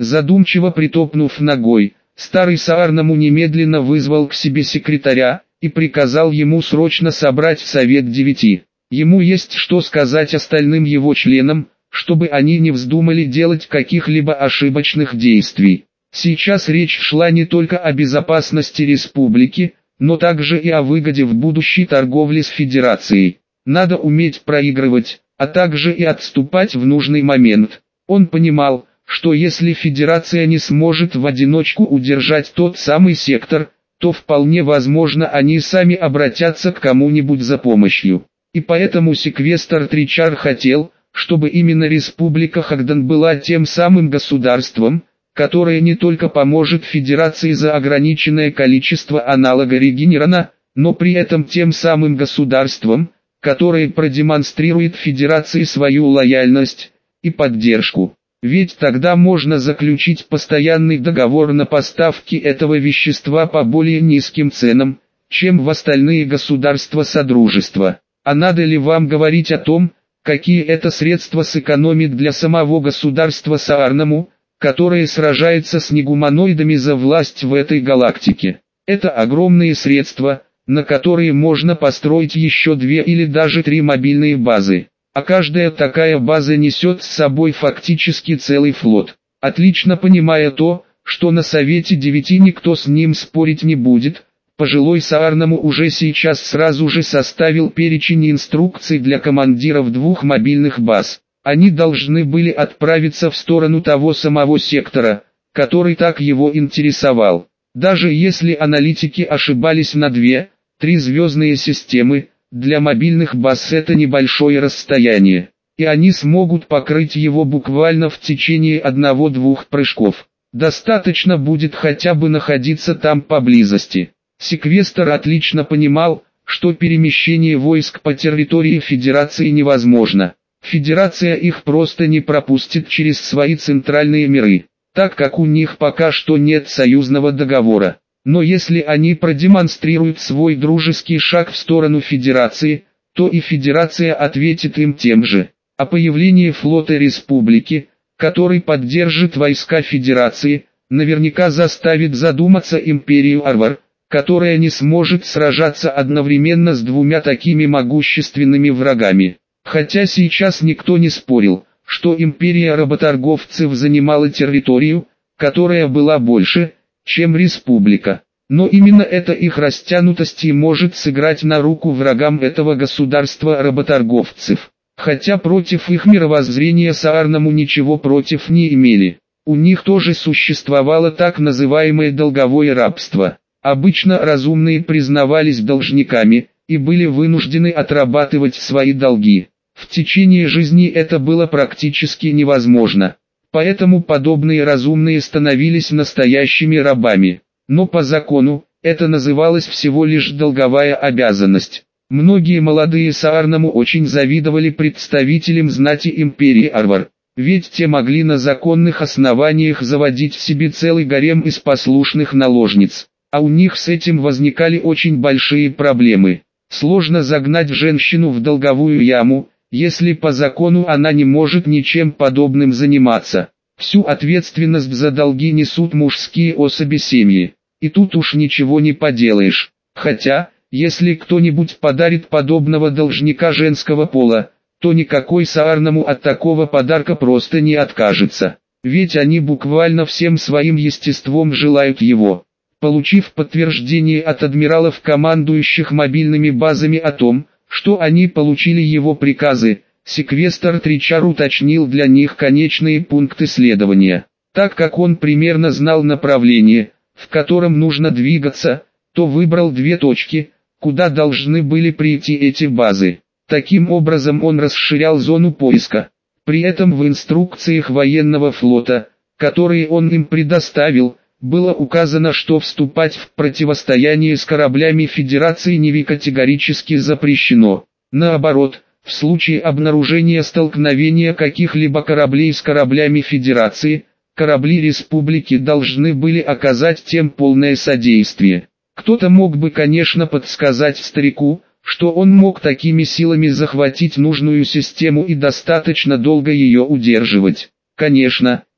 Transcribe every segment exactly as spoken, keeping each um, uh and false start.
Задумчиво притопнув ногой, старый Саарнаму немедленно вызвал к себе секретаря и приказал ему срочно собрать совет девяти. Ему есть что сказать остальным его членам, чтобы они не вздумали делать каких-либо ошибочных действий. Сейчас речь шла не только о безопасности республики, но также и о выгоде в будущей торговле с Федерацией. Надо уметь проигрывать, а также и отступать в нужный момент. Он понимал, что если Федерация не сможет в одиночку удержать тот самый сектор, то вполне возможно они сами обратятся к кому-нибудь за помощью. И поэтому секвестр Тричар хотел, чтобы именно Республика Хагдан была тем самым государством, которое не только поможет Федерации за ограниченное количество аналога регенерана, но при этом тем самым государством, которое продемонстрирует Федерации свою лояльность и поддержку. Ведь тогда можно заключить постоянный договор на поставки этого вещества по более низким ценам, чем в остальные государства Содружества. А надо ли вам говорить о том, какие это средства сэкономит для самого государства Саарнаму, которое сражается с негуманоидами за власть в этой галактике? Это огромные средства, на которые можно построить еще две или даже три мобильные базы. А каждая такая база несет с собой фактически целый флот. Отлично понимая то, что на Совете девяти никто с ним спорить не будет, пожилой Саарнаму уже сейчас сразу же составил перечень инструкций для командиров двух мобильных баз. Они должны были отправиться в сторону того самого сектора, который так его интересовал. Даже если аналитики ошибались на две, три звездные системы, для мобильных баз это небольшое расстояние, и они смогут покрыть его буквально в течение одного-двух прыжков. Достаточно будет хотя бы находиться там поблизости. Секвестр отлично понимал, что перемещение войск по территории Федерации невозможно. Федерация их просто не пропустит через свои центральные миры, так как у них пока что нет союзного договора. Но если они продемонстрируют свой дружеский шаг в сторону Федерации, то и Федерация ответит им тем же. А появление флота Республики, который поддержит войска Федерации, наверняка заставит задуматься Империю Арвар, которая не сможет сражаться одновременно с двумя такими могущественными врагами. Хотя сейчас никто не спорил, что Империя работорговцев занимала территорию, которая была больше, чем Республика. Но именно эта их растянутость и может сыграть на руку врагам этого государства работорговцев. Хотя против их мировоззрения Саарнаму ничего против не имели. У них тоже существовало так называемое долговое рабство. Обычно разумные признавались должниками и были вынуждены отрабатывать свои долги. В течение жизни это было практически невозможно. Поэтому подобные разумные становились настоящими рабами. Но по закону, это называлось всего лишь долговая обязанность. Многие молодые Саарнаму очень завидовали представителям знати Империи Арвар. Ведь те могли на законных основаниях заводить себе целый гарем из послушных наложниц. А у них с этим возникали очень большие проблемы. Сложно загнать женщину в долговую яму, если по закону она не может ничем подобным заниматься. Всю ответственность за долги несут мужские особи семьи. И тут уж ничего не поделаешь. Хотя, если кто-нибудь подарит подобного должника женского пола, то никакой Саарнаму от такого подарка просто не откажется. Ведь они буквально всем своим естеством желают его. Получив подтверждение от адмиралов, командующих мобильными базами о том, что они получили его приказы, секвестр Тричар уточнил для них конечные пункты следования. Так как он примерно знал направление, в котором нужно двигаться, то выбрал две точки, куда должны были прийти эти базы. Таким образом он расширял зону поиска. При этом в инструкциях военного флота, которые он им предоставил, было указано, что вступать в противостояние с кораблями Федерации Неви категорически запрещено. Наоборот, в случае обнаружения столкновения каких-либо кораблей с кораблями Федерации, корабли Республики должны были оказать тем полное содействие. Кто-то мог бы, конечно, подсказать старику, что он мог такими силами захватить нужную систему и достаточно долго ее удерживать. Конечно,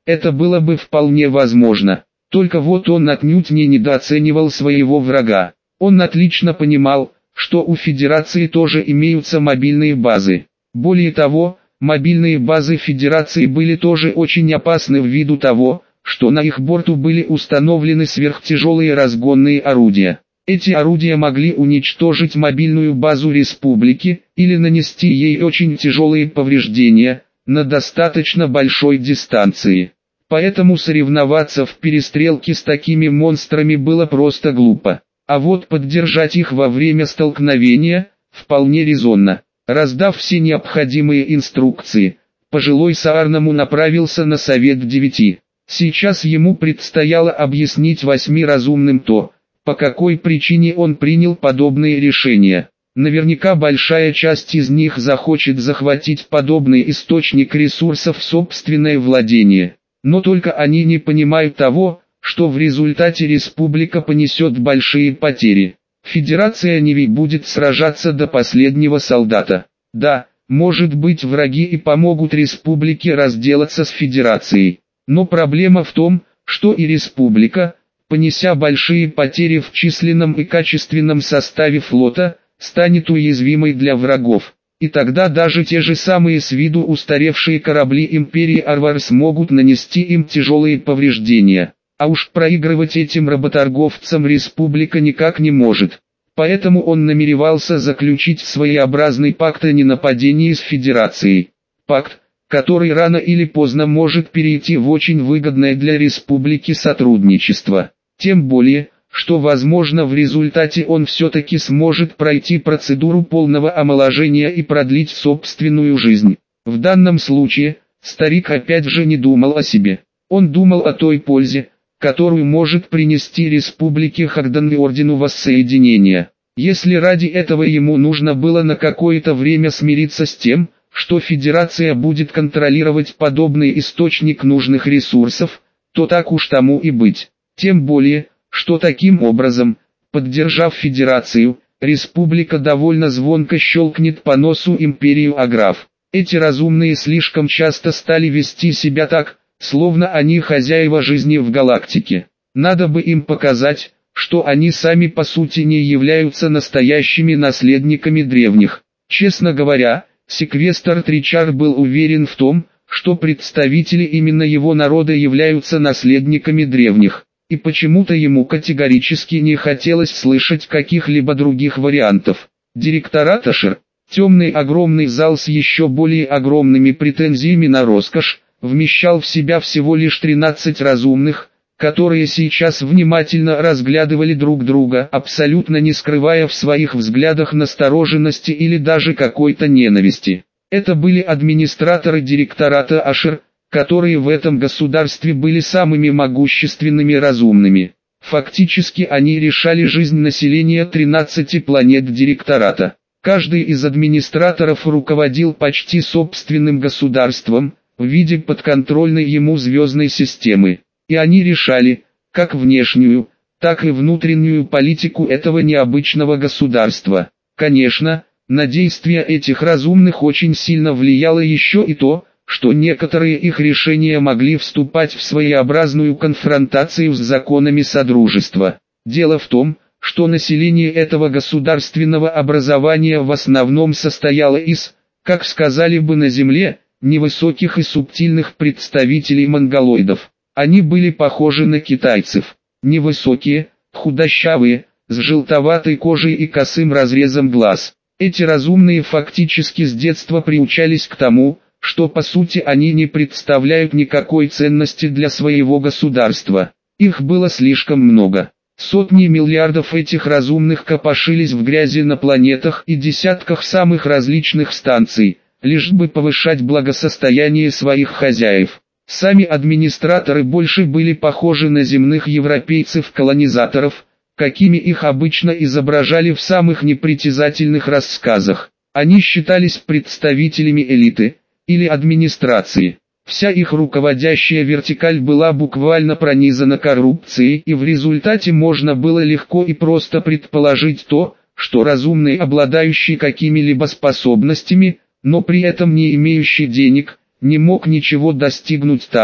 это было бы вполне возможно. Только вот он отнюдь не недооценивал своего врага. Он отлично понимал, что у Федерации тоже имеются мобильные базы. Более того, мобильные базы Федерации были тоже очень опасны ввиду того, что на их борту были установлены сверхтяжелые разгонные орудия. Эти орудия могли уничтожить мобильную базу республики или нанести ей очень тяжелые повреждения на достаточно большой дистанции. Поэтому соревноваться в перестрелке с такими монстрами было просто глупо. А вот поддержать их во время столкновения вполне резонно. Раздав все необходимые инструкции, пожилой Саарнаму направился на совет девяти. Сейчас ему предстояло объяснить восьми разумным то, по какой причине он принял подобные решения. Наверняка большая часть из них захочет захватить подобный источник ресурсов в собственное владение. Но только они не понимают того, что в результате республика понесет большие потери. Федерация Ниви будет сражаться до последнего солдата. Да, может быть, враги и помогут республике разделаться с Федерацией. Но проблема в том, что и республика, понеся большие потери в численном и качественном составе флота, станет уязвимой для врагов. И тогда даже те же самые с виду устаревшие корабли Империи Арвар смогут нанести им тяжелые повреждения. А уж проигрывать этим работорговцам республика никак не может. Поэтому он намеревался заключить своеобразный пакт о ненападении с Федерацией. Пакт, который рано или поздно может перейти в очень выгодное для республики сотрудничество. Тем более, что возможно в результате он все-таки сможет пройти процедуру полного омоложения и продлить собственную жизнь. В данном случае, старик опять же не думал о себе. Он думал о той пользе, которую может принести республике Хагдан и Ордену Воссоединения. Если ради этого ему нужно было на какое-то время смириться с тем, что Федерация будет контролировать подобный источник нужных ресурсов, то так уж тому и быть. Тем более, что таким образом, поддержав Федерацию, республика довольно звонко щелкнет по носу империю Аграф. Эти разумные слишком часто стали вести себя так, словно они хозяева жизни в галактике. Надо бы им показать, что они сами по сути не являются настоящими наследниками древних. Честно говоря, секвестр Тричар был уверен в том, что представители именно его народа являются наследниками древних. И почему-то ему категорически не хотелось слышать каких-либо других вариантов. Директорат Ашер, темный огромный зал с еще более огромными претензиями на роскошь, вмещал в себя всего лишь тринадцать разумных, которые сейчас внимательно разглядывали друг друга, абсолютно не скрывая в своих взглядах настороженности или даже какой-то ненависти. Это были администраторы директората Ашер, которые в этом государстве были самыми могущественными разумными. Фактически они решали жизнь населения тринадцати планет директората. Каждый из администраторов руководил почти собственным государством, в виде подконтрольной ему звездной системы. И они решали, как внешнюю, так и внутреннюю политику этого необычного государства. Конечно, на действия этих разумных очень сильно влияло еще и то, что некоторые их решения могли вступать в своеобразную конфронтацию с законами Содружества. Дело в том, что население этого государственного образования в основном состояло из, как сказали бы на Земле, невысоких и субтильных представителей монголоидов. Они были похожи на китайцев. Невысокие, худощавые, с желтоватой кожей и косым разрезом глаз. Эти разумные фактически с детства приучались к тому, что по сути они не представляют никакой ценности для своего государства. Их было слишком много. Сотни миллиардов этих разумных копошились в грязи на планетах и десятках самых различных станций, лишь бы повышать благосостояние своих хозяев. Сами администраторы больше были похожи на земных европейцев-колонизаторов, какими их обычно изображали в самых непритязательных рассказах. Они считались представителями элиты, или администрации. Вся их руководящая вертикаль была буквально пронизана коррупцией, и в результате можно было легко и просто предположить то, что разумный, обладающий какими-либо способностями, но при этом не имеющий денег, не мог ничего достигнуть там,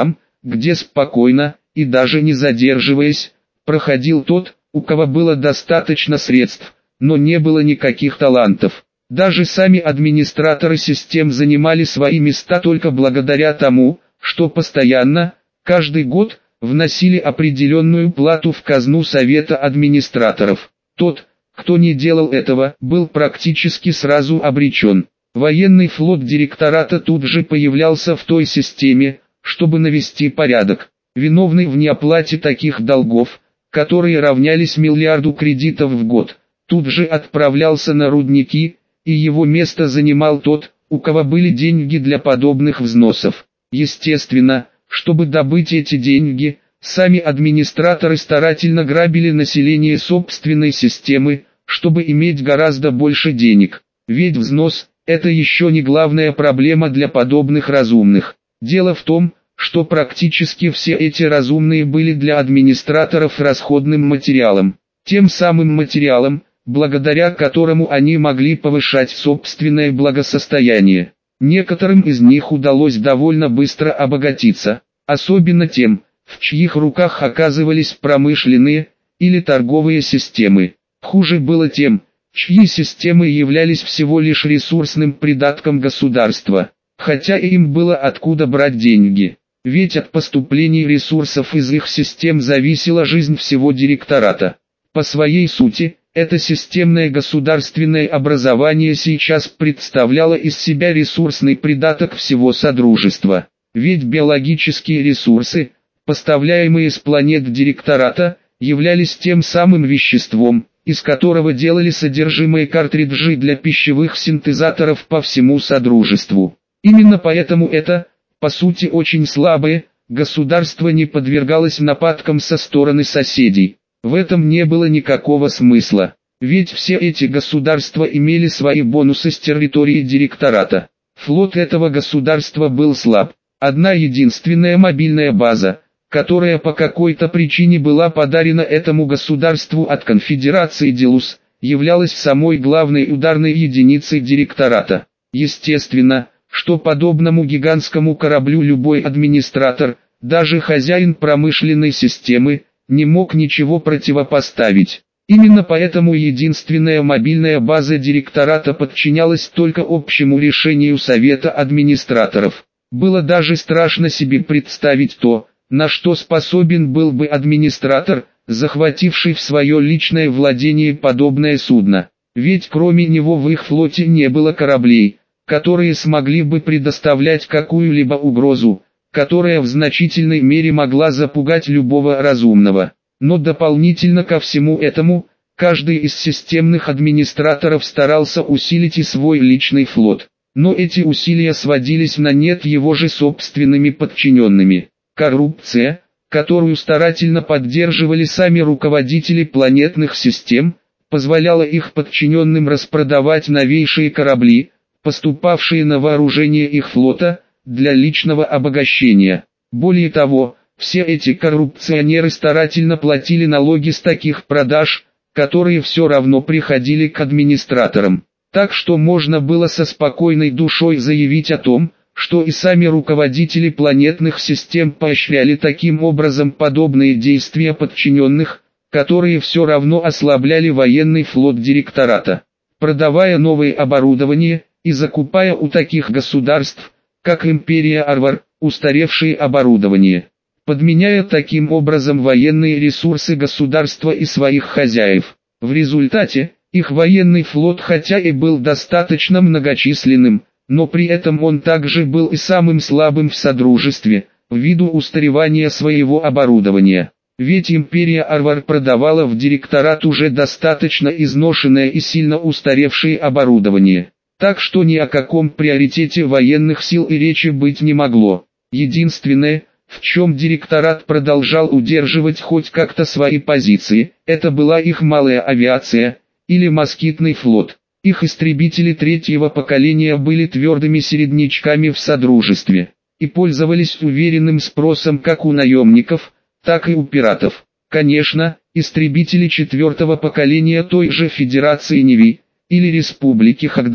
где спокойно, и даже не задерживаясь, проходил тот, у кого было достаточно средств, но не было никаких талантов. Даже сами администраторы систем занимали свои места только благодаря тому, что постоянно, каждый год, вносили определенную плату в казну Совета администраторов. Тот, кто не делал этого, был практически сразу обречен. Военный флот директората тут же появлялся в той системе, чтобы навести порядок. Виновный в неоплате таких долгов, которые равнялись миллиарду кредитов в год, тут же отправлялся на рудники, и его место занимал тот, у кого были деньги для подобных взносов. Естественно, чтобы добыть эти деньги, сами администраторы старательно грабили население собственной системы, чтобы иметь гораздо больше денег. Ведь взнос – это еще не главная проблема для подобных разумных. Дело в том, что практически все эти разумные были для администраторов расходным материалом. Тем самым материалом, благодаря которому они могли повышать собственное благосостояние. Некоторым из них удалось довольно быстро обогатиться, особенно тем, в чьих руках оказывались промышленные или торговые системы. Хуже было тем, чьи системы являлись всего лишь ресурсным придатком государства, хотя и им было откуда брать деньги. Ведь от поступлений ресурсов из их систем зависела жизнь всего директората. По своей сути, это системное государственное образование сейчас представляло из себя ресурсный придаток всего Содружества. Ведь биологические ресурсы, поставляемые с планет директората, являлись тем самым веществом, из которого делали содержимое картриджей для пищевых синтезаторов по всему Содружеству. Именно поэтому это, по сути очень слабое, государство не подвергалось нападкам со стороны соседей. В этом не было никакого смысла, ведь все эти государства имели свои бонусы с территории директората. Флот этого государства был слаб. Одна единственная мобильная база, которая по какой-то причине была подарена этому государству от конфедерации Делус, являлась самой главной ударной единицей директората. Естественно, что подобному гигантскому кораблю любой администратор, даже хозяин промышленной системы, не мог ничего противопоставить. Именно поэтому единственная мобильная база директората подчинялась только общему решению Совета администраторов. Было даже страшно себе представить то, на что способен был бы администратор, захвативший в свое личное владение подобное судно. Ведь кроме него в их флоте не было кораблей, которые смогли бы предоставлять какую-либо угрозу, которая в значительной мере могла запугать любого разумного. Но дополнительно ко всему этому, каждый из системных администраторов старался усилить и свой личный флот. Но эти усилия сводились на нет его же собственными подчиненными. Коррупция, которую старательно поддерживали сами руководители планетных систем, позволяла их подчиненным распродавать новейшие корабли, поступавшие на вооружение их флота, для личного обогащения. Более того, все эти коррупционеры старательно платили налоги с таких продаж, которые все равно приходили к администраторам. Так что можно было со спокойной душой заявить о том, что и сами руководители планетных систем поощряли таким образом подобные действия подчиненных, которые все равно ослабляли военный флот директората. Продавая новое оборудование и закупая у таких государств, как Империя Арвар, устаревшее оборудование, подменяя таким образом военные ресурсы государства и своих хозяев. В результате, их военный флот хотя и был достаточно многочисленным, но при этом он также был и самым слабым в Содружестве, ввиду устаревания своего оборудования. Ведь Империя Арвар продавала в директорат уже достаточно изношенное и сильно устаревшее оборудование. Так что ни о каком приоритете военных сил и речи быть не могло. Единственное, в чем директорат продолжал удерживать хоть как-то свои позиции, это была их малая авиация, или москитный флот. Их истребители третьего поколения были твердыми середнячками в Содружестве, и пользовались уверенным спросом как у наемников, так и у пиратов. Конечно, истребители четвертого поколения той же Федерации Неви, или Республики Хагдан,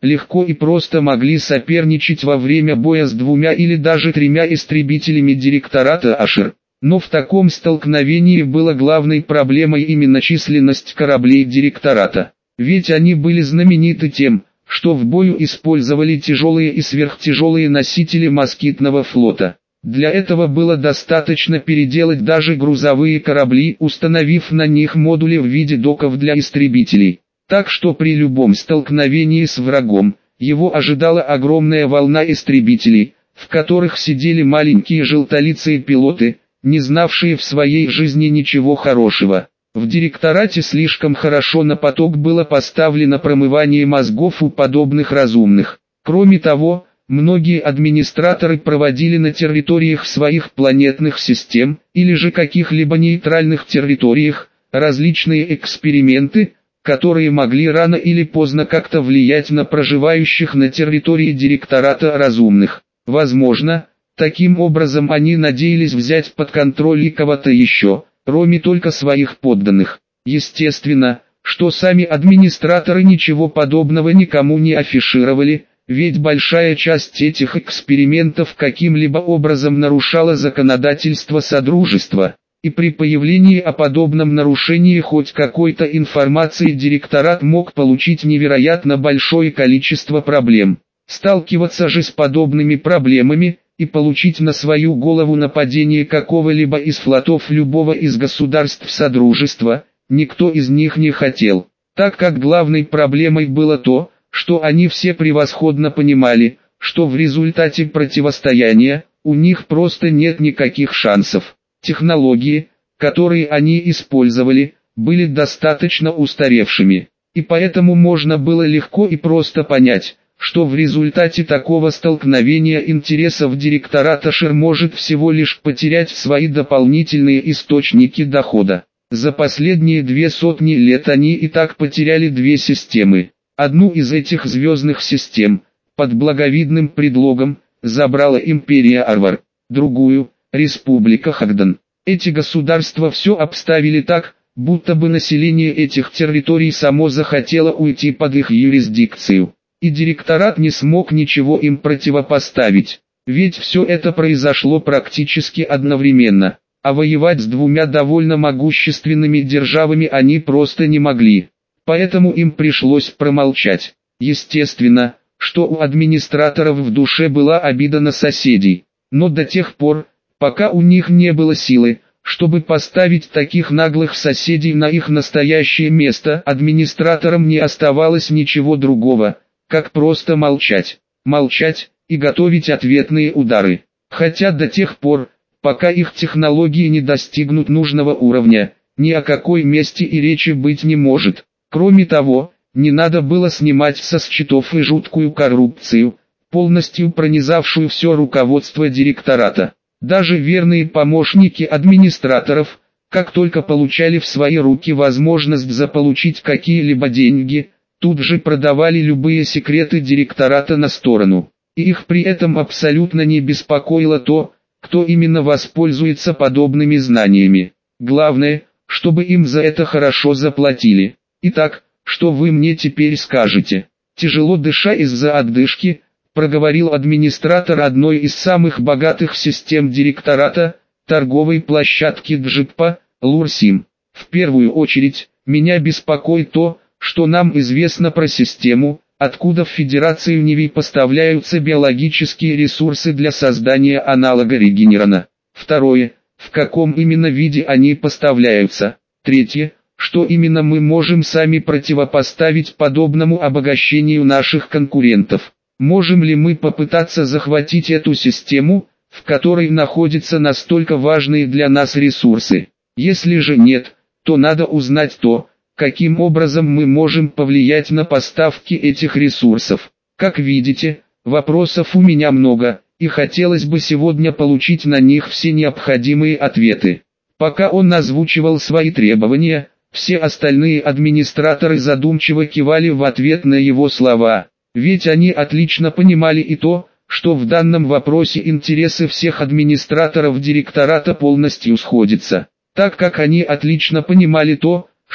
легко и просто могли соперничать во время боя с двумя или даже тремя истребителями директората Ашер. Но в таком столкновении была главной проблемой именно численность кораблей директората. Ведь они были знамениты тем, что в бою использовали тяжелые и сверхтяжелые носители москитного флота. Для этого было достаточно переделать даже грузовые корабли, установив на них модули в виде доков для истребителей. Так что при любом столкновении с врагом, его ожидала огромная волна истребителей, в которых сидели маленькие желтолицые пилоты, не знавшие в своей жизни ничего хорошего. В директорате слишком хорошо на поток было поставлено промывание мозгов у подобных разумных. Кроме того, многие администраторы проводили на территориях своих планетных систем, или же каких-либо нейтральных территориях, различные эксперименты, которые могли рано или поздно как-то влиять на проживающих на территории директората разумных. Возможно, таким образом они надеялись взять под контроль и кого-то еще, кроме только своих подданных. Естественно, что сами администраторы ничего подобного никому не афишировали, ведь большая часть этих экспериментов каким-либо образом нарушала законодательство Содружества, и при появлении о подобном нарушении хоть какой-то информации директорат мог получить невероятно большое количество проблем. Сталкиваться же с подобными проблемами, и получить на свою голову нападение какого-либо из флотов любого из государств Содружества, никто из них не хотел, так как главной проблемой было то, что они все превосходно понимали, что в результате противостояния, у них просто нет никаких шансов. Технологии, которые они использовали, были достаточно устаревшими, и поэтому можно было легко и просто понять, что в результате такого столкновения интересов директората Ашер может всего лишь потерять свои дополнительные источники дохода. За последние две сотни лет они и так потеряли две системы. Одну из этих звездных систем, под благовидным предлогом, забрала империя Арвар, другую – Республика Хагдан. Эти государства все обставили так, будто бы население этих территорий само захотело уйти под их юрисдикцию. И директорат не смог ничего им противопоставить, ведь все это произошло практически одновременно, а воевать с двумя довольно могущественными державами они просто не могли, поэтому им пришлось промолчать. Естественно, что у администраторов в душе была обида на соседей, но до тех пор, пока у них не было силы, чтобы поставить таких наглых соседей на их настоящее место, администраторам не оставалось ничего другого, как просто молчать, молчать и готовить ответные удары. Хотя до тех пор, пока их технологии не достигнут нужного уровня, ни о какой мести и речи быть не может. Кроме того, не надо было снимать со счетов и жуткую коррупцию, полностью пронизавшую все руководство директората. Даже верные помощники администраторов, как только получали в свои руки возможность заполучить какие-либо деньги, тут же продавали любые секреты директората на сторону. И их при этом абсолютно не беспокоило то, кто именно воспользуется подобными знаниями. Главное, чтобы им за это хорошо заплатили. Итак, что вы мне теперь скажете? Тяжело дыша из-за отдышки, проговорил администратор одной из самых богатых систем директората, торговой площадки Джиппа, Лурсим. В первую очередь, меня беспокоит то, что нам известно про систему, откуда в Федерацию Неви поставляются биологические ресурсы для создания аналога регенерана. Второе, в каком именно виде они поставляются. Третье, что именно мы можем сами противопоставить подобному обогащению наших конкурентов. Можем ли мы попытаться захватить эту систему, в которой находятся настолько важные для нас ресурсы? Если же нет, то надо узнать то, каким образом мы можем повлиять на поставки этих ресурсов. Как видите, вопросов у меня много, и хотелось бы сегодня получить на них все необходимые ответы. Пока он озвучивал свои требования, все остальные администраторы задумчиво кивали в ответ на его слова. Ведь они отлично понимали и то, что в данном вопросе интересы всех администраторов директората полностью сходятся, так как они отлично понимали то,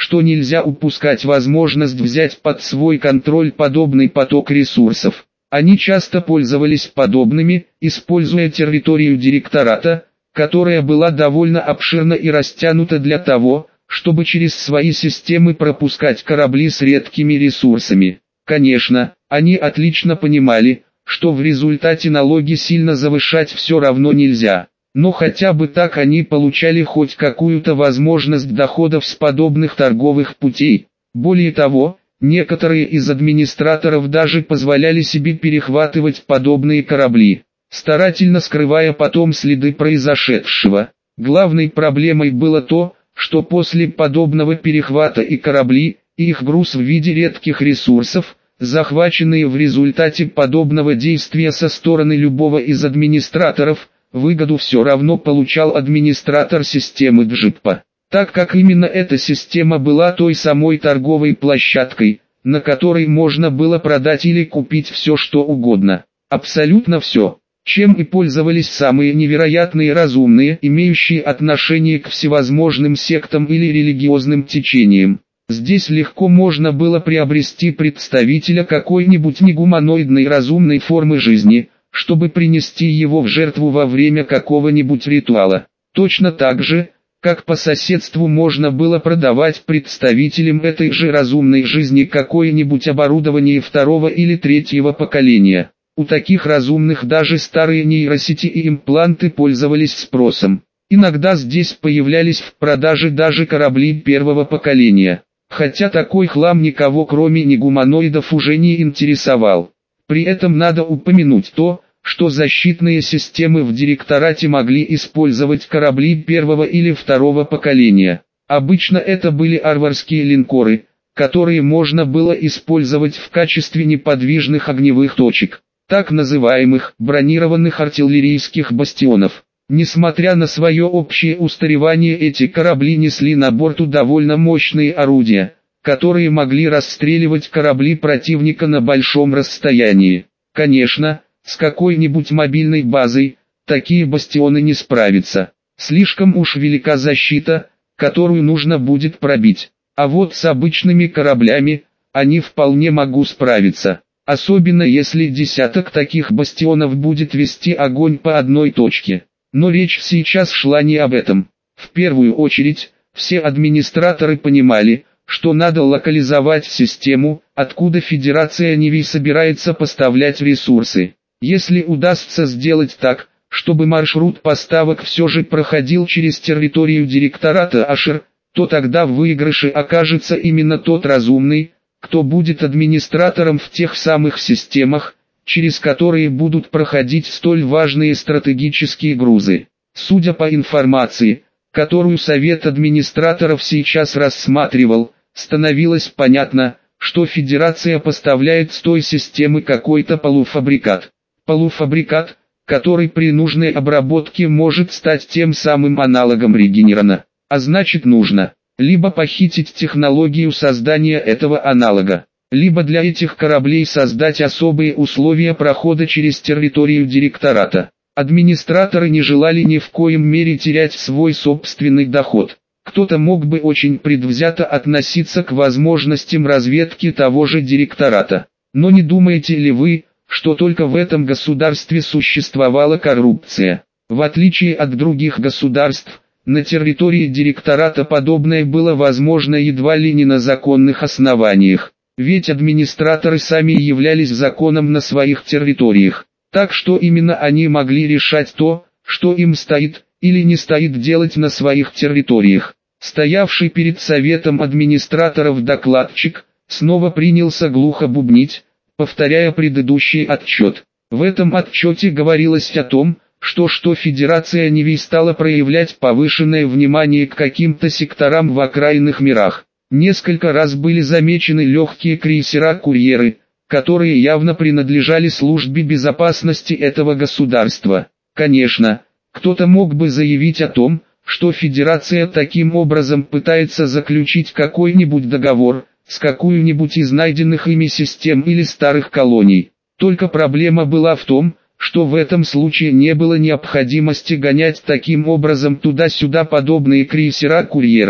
что нельзя упускать возможность взять под свой контроль подобный поток ресурсов. Они часто пользовались подобными, используя территорию директората, которая была довольно обширна и растянута для того, чтобы через свои системы пропускать корабли с редкими ресурсами. Конечно, они отлично понимали, что в результате налоги сильно завышать все равно нельзя, но хотя бы так они получали хоть какую-то возможность доходов с подобных торговых путей. Более того, некоторые из администраторов даже позволяли себе перехватывать подобные корабли, старательно скрывая потом следы произошедшего. Главной проблемой было то, что после подобного перехвата и корабли, и их груз в виде редких ресурсов, захваченные в результате подобного действия со стороны любого из администраторов, выгоду все равно получал администратор системы Джиппа, так как именно эта система была той самой торговой площадкой, на которой можно было продать или купить все что угодно, абсолютно все, чем и пользовались самые невероятные разумные, имеющие отношение к всевозможным сектам или религиозным течениям. Здесь легко можно было приобрести представителя какой-нибудь негуманоидной разумной формы жизни, чтобы принести его в жертву во время какого-нибудь ритуала. Точно так же, как по соседству можно было продавать представителям этой же разумной жизни какое-нибудь оборудование второго или третьего поколения. У таких разумных даже старые нейросети и импланты пользовались спросом. Иногда здесь появлялись в продаже даже корабли первого поколения. Хотя такой хлам никого кроме негуманоидов уже не интересовал. При этом надо упомянуть то, что защитные системы в директорате могли использовать корабли первого или второго поколения. Обычно это были арварские линкоры, которые можно было использовать в качестве неподвижных огневых точек, так называемых бронированных артиллерийских бастионов. Несмотря на свое общее устаревание, эти корабли несли на борту довольно мощные орудия, которые могли расстреливать корабли противника на большом расстоянии. Конечно, с какой-нибудь мобильной базой такие бастионы не справятся. Слишком уж велика защита, которую нужно будет пробить. А вот с обычными кораблями они вполне могут справиться. Особенно если десяток таких бастионов будет вести огонь по одной точке. Но речь сейчас шла не об этом. В первую очередь, все администраторы понимали, что надо локализовать систему, откуда Федерация Нивэй собирается поставлять ресурсы. Если удастся сделать так, чтобы маршрут поставок все же проходил через территорию директората Ашер, то тогда в выигрыше окажется именно тот разумный, кто будет администратором в тех самых системах, через которые будут проходить столь важные стратегические грузы. Судя по информации, которую Совет администраторов сейчас рассматривал, становилось понятно, что Федерация поставляет с той системы какой-то полуфабрикат. Полуфабрикат, который при нужной обработке может стать тем самым аналогом регенерона. А значит, нужно либо похитить технологию создания этого аналога, либо для этих кораблей создать особые условия прохода через территорию директората. Администраторы не желали ни в коем мере терять свой собственный доход. Кто-то мог бы очень предвзято относиться к возможностям разведки того же директората. Но не думаете ли вы, что только в этом государстве существовала коррупция? В отличие от других государств, на территории директората подобное было возможно едва ли не на законных основаниях. Ведь администраторы сами являлись законом на своих территориях. Так что именно они могли решать то, что им стоит или не стоит делать на своих территориях. Стоявший перед советом администраторов докладчик снова принялся глухо бубнить, повторяя предыдущий отчет. В этом отчете говорилось о том, что что Федерация Нивэй стала проявлять повышенное внимание к каким-то секторам в окраинных мирах. Несколько раз были замечены легкие крейсера-курьеры, которые явно принадлежали службе безопасности этого государства. Конечно, кто-то мог бы заявить о том, что Федерация таким образом пытается заключить какой-нибудь договор с какой-нибудь из найденных ими систем или старых колоний. Только проблема была в том, что в этом случае не было необходимости гонять таким образом туда-сюда подобные крейсера-курьеры.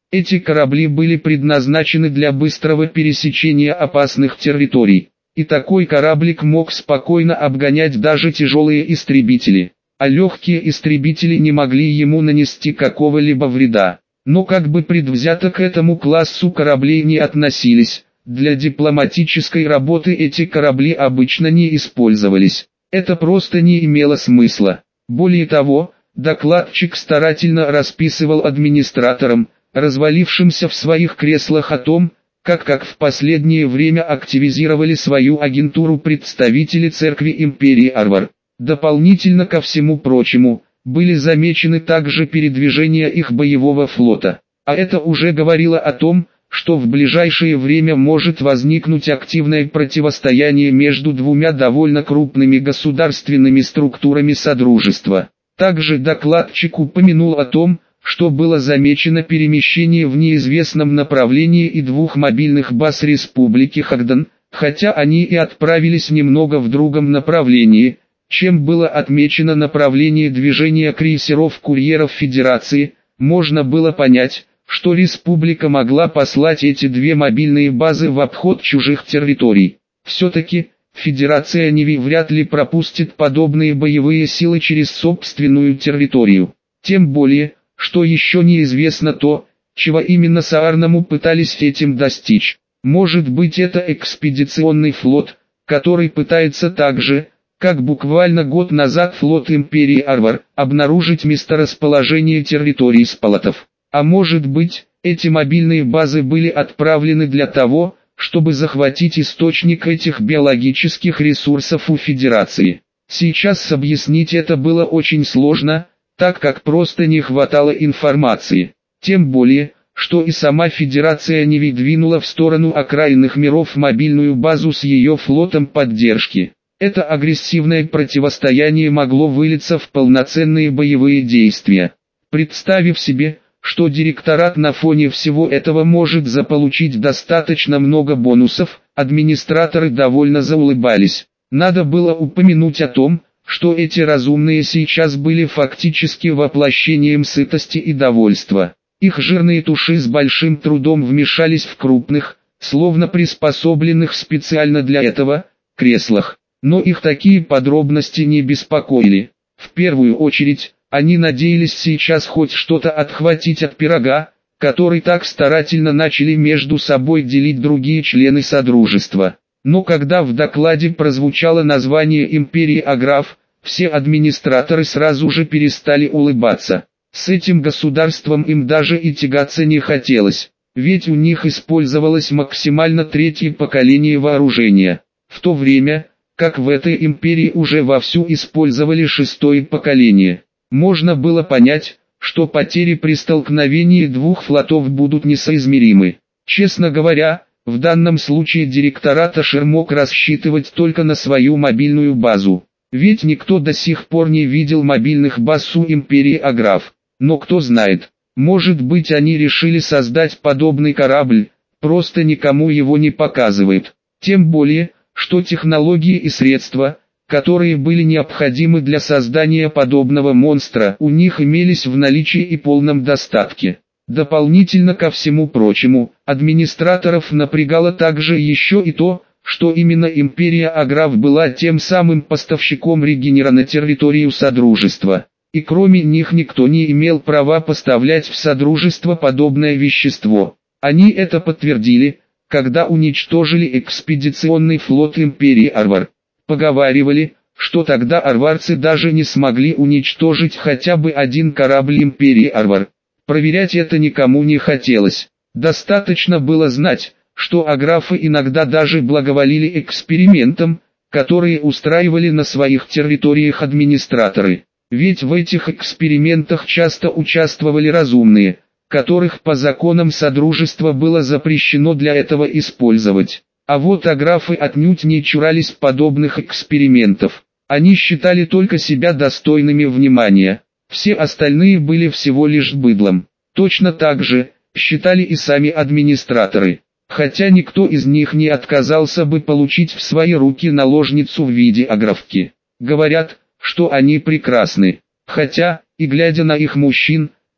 Эти корабли были предназначены для быстрого пересечения опасных территорий. И такой кораблик мог спокойно обгонять даже тяжелые истребители, а легкие истребители не могли ему нанести какого-либо вреда. Но как бы предвзято к этому классу кораблей не относились, для дипломатической работы эти корабли обычно не использовались. Это просто не имело смысла. Более того, докладчик старательно расписывал администраторам, развалившимся в своих креслах, о том, как как в последнее время активизировали свою агентуру представители церкви империи Арвар. Дополнительно ко всему прочему, были замечены также передвижения их боевого флота. А это уже говорило о том, что в ближайшее время может возникнуть активное противостояние между двумя довольно крупными государственными структурами Содружества. Также докладчик упомянул о том, что было замечено перемещение в неизвестном направлении и двух мобильных баз Республики Хагдан, хотя они и отправились немного в другом направлении, чем было отмечено направление движения крейсеров-курьеров Федерации. Можно было понять, что республика могла послать эти две мобильные базы в обход чужих территорий. Все-таки, Федерация Неви вряд ли пропустит подобные боевые силы через собственную территорию. Тем более, что еще неизвестно то, чего именно Саарнаму пытались этим достичь. Может быть, это экспедиционный флот, который пытается так же, как буквально год назад флот Империи Арвар, обнаружить месторасположение территорий Спалатов. А может быть, эти мобильные базы были отправлены для того, чтобы захватить источник этих биологических ресурсов у Федерации. Сейчас объяснить это было очень сложно, так как просто не хватало информации. Тем более, что и сама Федерация Неви двинула в сторону окраинных миров мобильную базу с ее флотом поддержки. Это агрессивное противостояние могло вылиться в полноценные боевые действия. Представив себе, что директорат на фоне всего этого может заполучить достаточно много бонусов, администраторы довольно заулыбались. Надо было упомянуть о том, что эти разумные сейчас были фактически воплощением сытости и довольства. Их жирные туши с большим трудом вмешались в крупных, словно приспособленных специально для этого, креслах. Но их такие подробности не беспокоили. В первую очередь, они надеялись сейчас хоть что-то отхватить от пирога, который так старательно начали между собой делить другие члены Содружества. Но когда в докладе прозвучало название Империи Аграф, все администраторы сразу же перестали улыбаться. С этим государством им даже и тягаться не хотелось, ведь у них использовалось максимально третье поколение вооружения, в то время, как в этой империи уже вовсю использовали шестое поколение. Можно было понять, что потери при столкновении двух флотов будут несоизмеримы. Честно говоря, в данном случае директорат Ашер мог рассчитывать только на свою мобильную базу. Ведь никто до сих пор не видел мобильных баз у империи Аграф. Но кто знает, может быть, они решили создать подобный корабль, просто никому его не показывают. Тем более, что технологии и средства, которые были необходимы для создания подобного монстра, у них имелись в наличии и полном достатке. Дополнительно ко всему прочему, администраторов напрягало также еще и то, что именно Империя Аграф была тем самым поставщиком регенера на территорию Содружества. И кроме них никто не имел права поставлять в Содружество подобное вещество. Они это подтвердили, когда уничтожили экспедиционный флот Империи Арвар. Поговаривали, что тогда арварцы даже не смогли уничтожить хотя бы один корабль Империи Арвар. Проверять это никому не хотелось. Достаточно было знать, что аграфы иногда даже благоволили экспериментам, которые устраивали на своих территориях администраторы. Ведь в этих экспериментах часто участвовали разумные, которых по законам Содружества было запрещено для этого использовать. А вот аграфы отнюдь не чурались подобных экспериментов. Они считали только себя достойными внимания. Все остальные были всего лишь быдлом. Точно так же считали и сами администраторы. Хотя никто из них не отказался бы получить в свои руки наложницу в виде аграфки. Говорят, что они прекрасны. Хотя, и глядя на их мужчин,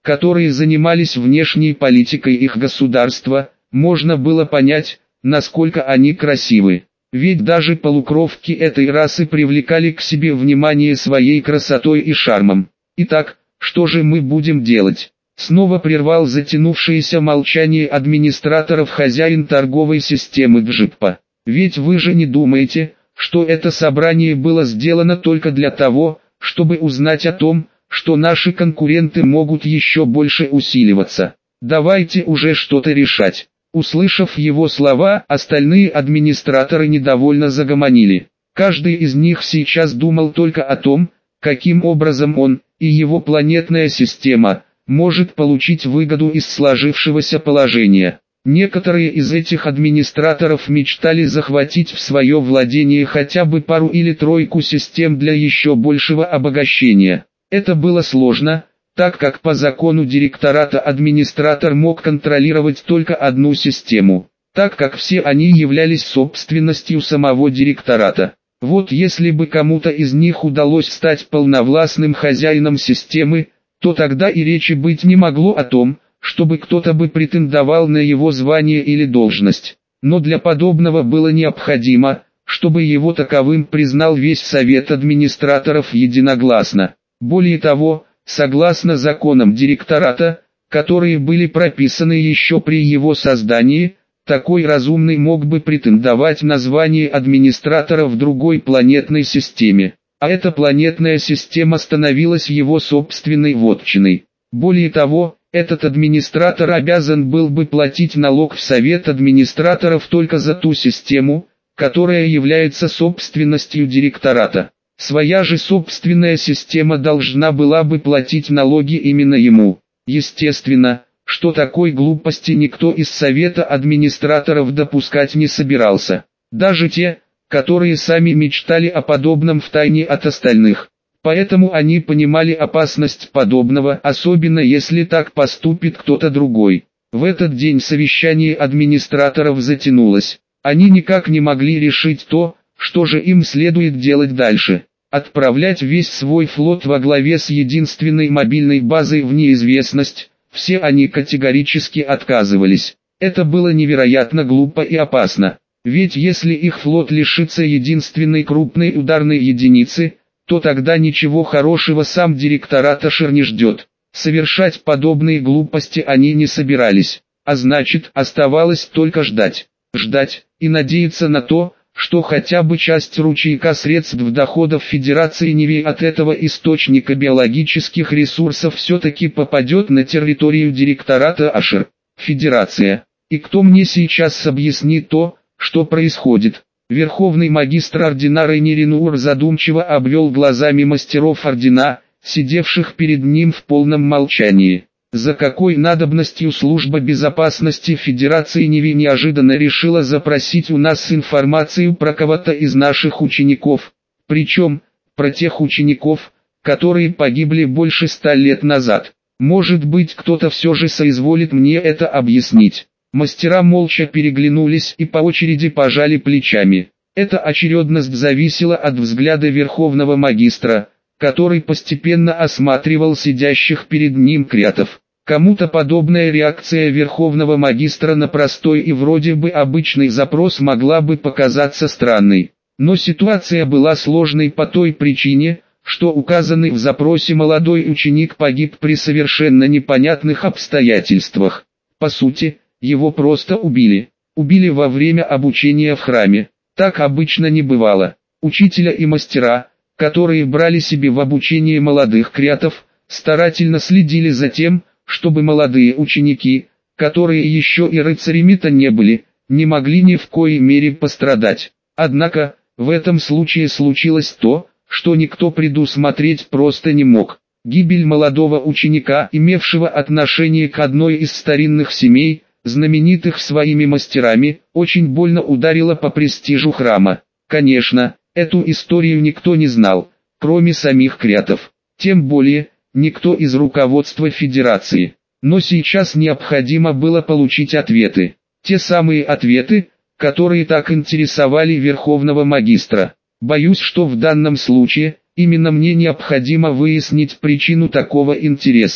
которые занимались внешней политикой их государства, можно было понять, насколько они красивы. Ведь даже полукровки этой расы привлекали к себе внимание своей красотой и шармом. Итак, что же мы будем делать? Снова прервал затянувшееся молчание администраторов хозяин торговой системы Джиппа. Ведь вы же не думаете, что это собрание было сделано только для того, чтобы узнать о том, что наши конкуренты могут еще больше усиливаться. Давайте уже что-то решать. Услышав его слова, остальные администраторы недовольно загомонили. Каждый из них сейчас думал только о том, каким образом он и его планетная система может получить выгоду из сложившегося положения. Некоторые из этих администраторов мечтали захватить в свое владение хотя бы пару или тройку систем для еще большего обогащения. Это было сложно, так как по закону директората администратор мог контролировать только одну систему, так как все они являлись собственностью самого директората. Вот если бы кому-то из них удалось стать полновластным хозяином системы, то тогда и речи быть не могло о том, чтобы кто-то бы претендовал на его звание или должность. Но для подобного было необходимо, чтобы его таковым признал весь совет администраторов единогласно. Более того, согласно законам директората, которые были прописаны еще при его создании, такой разумный мог бы претендовать на звание администратора в другой планетной системе. А эта планетная система становилась его собственной вотчиной. Более того, этот администратор обязан был бы платить налог в совет администраторов только за ту систему, которая является собственностью директората. Своя же собственная система должна была бы платить налоги именно ему. Естественно, что такой глупости никто из совета администраторов допускать не собирался. Даже те, которые сами мечтали о подобном втайне от остальных. Поэтому они понимали опасность подобного, особенно если так поступит кто-то другой. В этот день совещание администраторов затянулось. Они никак не могли решить то, что же им следует делать дальше. Отправлять весь свой флот во главе с единственной мобильной базой в неизвестность, все они категорически отказывались. Это было невероятно глупо и опасно. Ведь если их флот лишится единственной крупной ударной единицы, то тогда ничего хорошего сам директорат Ашер не ждет. Совершать подобные глупости они не собирались, а значит, оставалось только ждать. Ждать и надеяться на то, что хотя бы часть ручейка средств доходов Федерации Нивей от этого источника биологических ресурсов все-таки попадет на территорию директората Ашер. Федерация. И кто мне сейчас объяснит то, что происходит? Верховный магистр ордена Рейнир Нуур задумчиво обвел глазами мастеров ордена, сидевших перед ним в полном молчании. За какой надобностью служба безопасности Федерации Нивей неожиданно решила запросить у нас информацию про кого-то из наших учеников, причем, про тех учеников, которые погибли больше ста лет назад. Может быть, кто-то все же соизволит мне это объяснить. Мастера молча переглянулись и по очереди пожали плечами. Эта очередность зависела от взгляда верховного магистра, который постепенно осматривал сидящих перед ним креатов. Кому-то подобная реакция верховного магистра на простой и вроде бы обычный запрос могла бы показаться странной. Но ситуация была сложной по той причине, что указанный в запросе молодой ученик погиб при совершенно непонятных обстоятельствах. По сути, его просто убили. Убили во время обучения в храме. Так обычно не бывало. Учителя и мастера, которые брали себе в обучение молодых креатов, старательно следили за тем, чтобы молодые ученики, которые еще и рыцарями-то не были, не могли ни в коей мере пострадать. Однако, в этом случае случилось то, что никто предусмотреть просто не мог. Гибель молодого ученика, имевшего отношение к одной из старинных семей, знаменитых своими мастерами, очень больно ударила по престижу храма. Конечно, эту историю никто не знал, кроме самих креатов. Тем более, никто из руководства Федерации. Но сейчас необходимо было получить ответы. Те самые ответы, которые так интересовали Верховного Магистра. Боюсь, что в данном случае, именно мне необходимо выяснить причину такого интереса.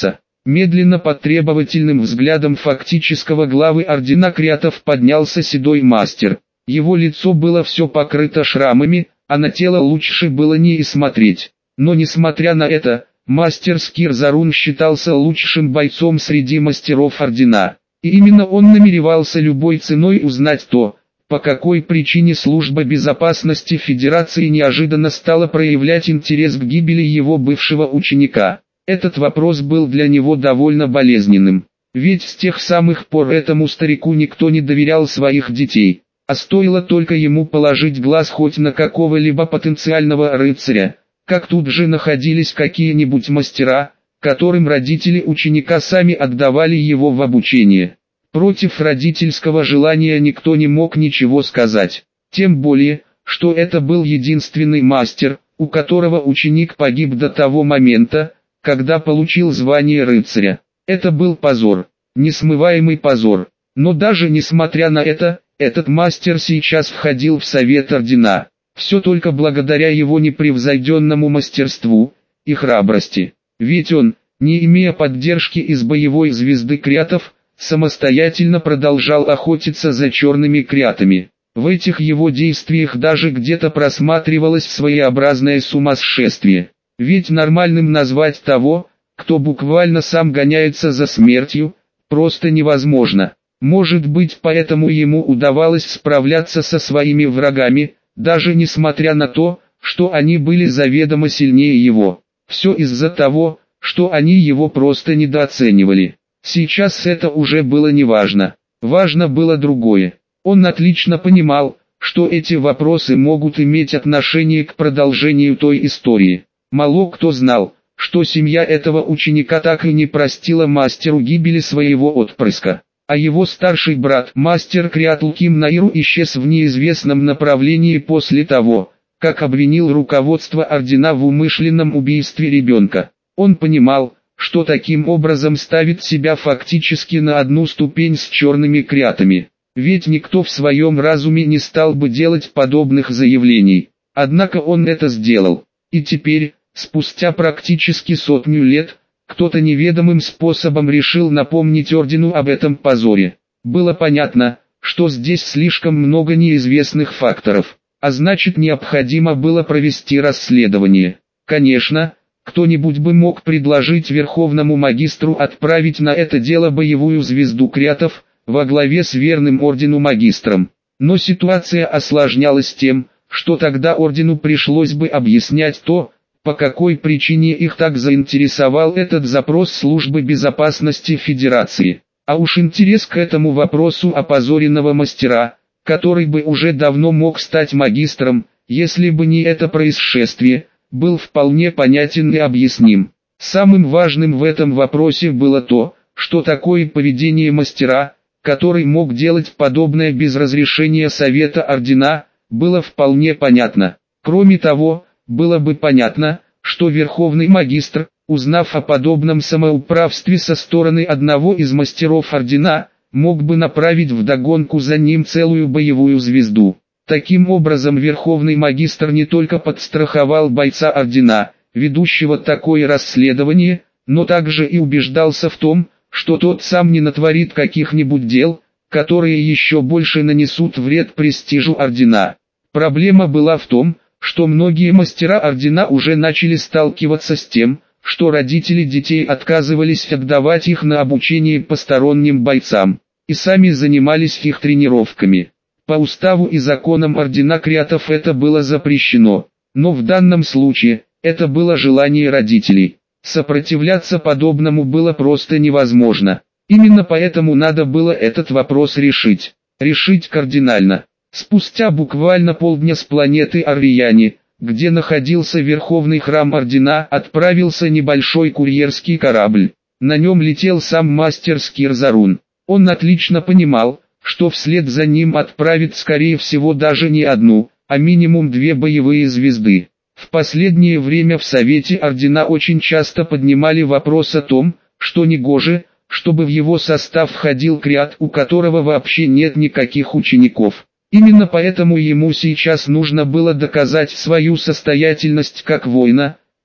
Медленно под требовательным взглядом фактического главы ордена Крятов поднялся седой мастер. Его лицо было все покрыто шрамами, а на тело лучше было не и смотреть. Но несмотря на это, мастер Скирзарун считался лучшим бойцом среди мастеров ордена. И именно он намеревался любой ценой узнать то, по какой причине служба безопасности Федерации неожиданно стала проявлять интерес к гибели его бывшего ученика. Этот вопрос был для него довольно болезненным. Ведь с тех самых пор этому старику никто не доверял своих детей. А стоило только ему положить глаз хоть на какого-либо потенциального рыцаря, как тут же находились какие-нибудь мастера, которым родители ученика сами отдавали его в обучение. Против родительского желания никто не мог ничего сказать. Тем более, что это был единственный мастер, у которого ученик погиб до того момента, когда получил звание рыцаря. Это был позор, несмываемый позор. Но даже несмотря на это, этот мастер сейчас входил в совет ордена. Все только благодаря его непревзойденному мастерству и храбрости. Ведь он, не имея поддержки из боевой звезды Крятов, самостоятельно продолжал охотиться за черными крятами. В этих его действиях даже где-то просматривалось своеобразное сумасшествие. Ведь нормальным назвать того, кто буквально сам гоняется за смертью, просто невозможно. Может быть, поэтому ему удавалось справляться со своими врагами, даже несмотря на то, что они были заведомо сильнее его. Все из-за того, что они его просто недооценивали. Сейчас это уже было неважно. Важно было другое. Он отлично понимал, что эти вопросы могут иметь отношение к продолжению той истории. Мало кто знал, что семья этого ученика так и не простила мастеру гибели своего отпрыска. А его старший брат, мастер Крятл Ким Наиру, исчез в неизвестном направлении после того, как обвинил руководство ордена в умышленном убийстве ребенка. Он понимал, что таким образом ставит себя фактически на одну ступень с черными крятами. Ведь никто в своем разуме не стал бы делать подобных заявлений. Однако он это сделал. И теперь, спустя практически сотню лет, кто-то неведомым способом решил напомнить ордену об этом позоре. Было понятно, что здесь слишком много неизвестных факторов, а значит необходимо было провести расследование. Конечно, кто-нибудь бы мог предложить Верховному Магистру отправить на это дело боевую звезду Крятов, во главе с верным ордену Магистром. Но ситуация осложнялась тем, что тогда ордену пришлось бы объяснять то, по какой причине их так заинтересовал этот запрос службы безопасности Федерации. А уж интерес к этому вопросу опозоренного мастера, который бы уже давно мог стать магистром, если бы не это происшествие, был вполне понятен и объясним. Самым важным в этом вопросе было то, что такое поведение мастера, который мог делать подобное без разрешения Совета Ордена, было вполне понятно. Кроме того, было бы понятно, что Верховный Магистр, узнав о подобном самоуправстве со стороны одного из мастеров Ордена, мог бы направить вдогонку за ним целую боевую звезду. Таким образом Верховный Магистр не только подстраховал бойца Ордена, ведущего такое расследование, но также и убеждался в том, что тот сам не натворит каких-нибудь дел, которые еще больше нанесут вред престижу Ордена. Проблема была в том, что многие мастера Ордена уже начали сталкиваться с тем, что родители детей отказывались отдавать их на обучение посторонним бойцам, и сами занимались их тренировками. По уставу и законам Ордена Крятов это было запрещено, но в данном случае, это было желание родителей. Сопротивляться подобному было просто невозможно. Именно поэтому надо было этот вопрос решить. Решить кардинально. Спустя буквально полдня с планеты Аррияне, где находился Верховный Храм Ордена, отправился небольшой курьерский корабль. На нем летел сам мастер Скирзарун. Он отлично понимал, что вслед за ним отправит скорее всего даже не одну, а минимум две боевые звезды. В последнее время в Совете Ордена очень часто поднимали вопрос о том, что негоже, чтобы в его состав входил крят, у которого вообще нет никаких учеников. Именно поэтому ему сейчас нужно было доказать свою состоятельность как воина,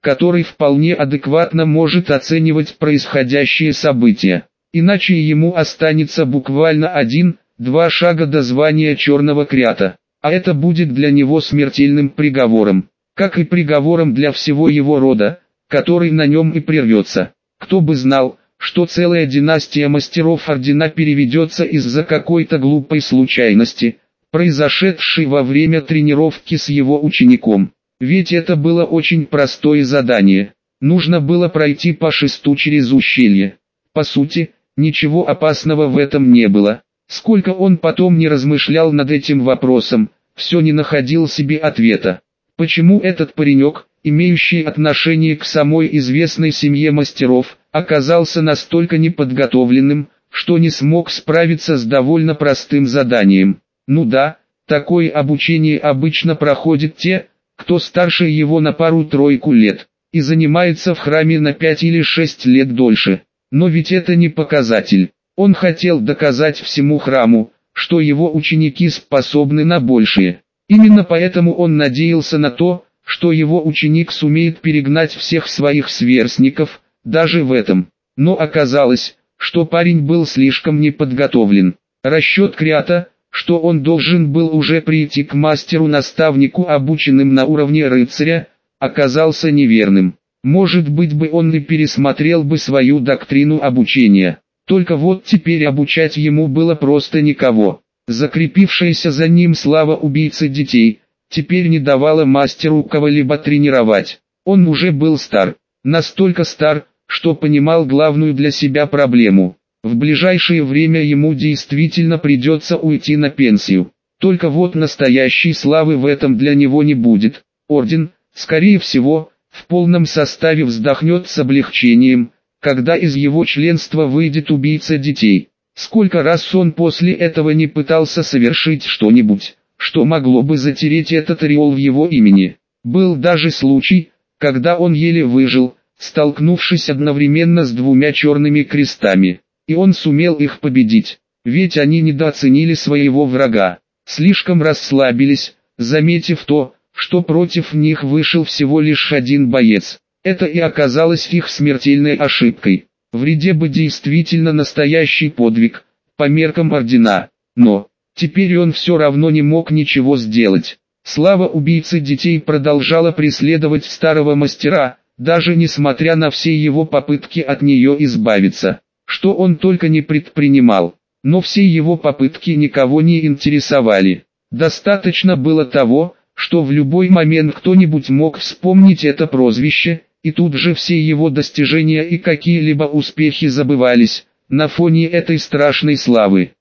который вполне адекватно может оценивать происходящие события. Иначе ему останется буквально один-два шага до звания черного крята, а это будет для него смертельным приговором, как и приговором для всего его рода, который на нем и прервется. Кто бы знал, что целая династия мастеров ордена переведется из-за какой-то глупой случайности, произошедшей во время тренировки с его учеником. Ведь это было очень простое задание. Нужно было пройти по шесту через ущелье. По сути, ничего опасного в этом не было. Сколько он потом не размышлял над этим вопросом, все не находил себе ответа. Почему этот паренек, имеющий отношение к самой известной семье мастеров, оказался настолько неподготовленным, что не смог справиться с довольно простым заданием? Ну да, такое обучение обычно проходят те, кто старше его на пару-тройку лет, и занимается в храме на пять или шесть лет дольше. Но ведь это не показатель. Он хотел доказать всему храму, что его ученики способны на большее. Именно поэтому он надеялся на то, что его ученик сумеет перегнать всех своих сверстников, даже в этом. Но оказалось, что парень был слишком неподготовлен. Расчет Крята, что он должен был уже прийти к мастеру-наставнику, обученным на уровне рыцаря, оказался неверным. Может быть бы он и пересмотрел бы свою доктрину обучения. Только вот теперь обучать ему было просто никого. Закрепившаяся за ним слава убийцы детей, теперь не давала мастеру кого-либо тренировать. Он уже был стар, настолько стар, что понимал главную для себя проблему. В ближайшее время ему действительно придется уйти на пенсию. Только вот настоящей славы в этом для него не будет. Орден, скорее всего, в полном составе вздохнет с облегчением, когда из его членства выйдет убийца детей. Сколько раз он после этого не пытался совершить что-нибудь, что могло бы затереть этот ореол в его имени. Был даже случай, когда он еле выжил, столкнувшись одновременно с двумя черными крестами. И он сумел их победить, ведь они недооценили своего врага, слишком расслабились, заметив то, что против них вышел всего лишь один боец. Это и оказалось их смертельной ошибкой. В ряде бы действительно настоящий подвиг, по меркам ордена, но теперь он все равно не мог ничего сделать. Слава убийцы детей продолжала преследовать старого мастера, даже несмотря на все его попытки от нее избавиться. Что он только не предпринимал, но все его попытки никого не интересовали. Достаточно было того, что в любой момент кто-нибудь мог вспомнить это прозвище, и тут же все его достижения и какие-либо успехи забывались, на фоне этой страшной славы.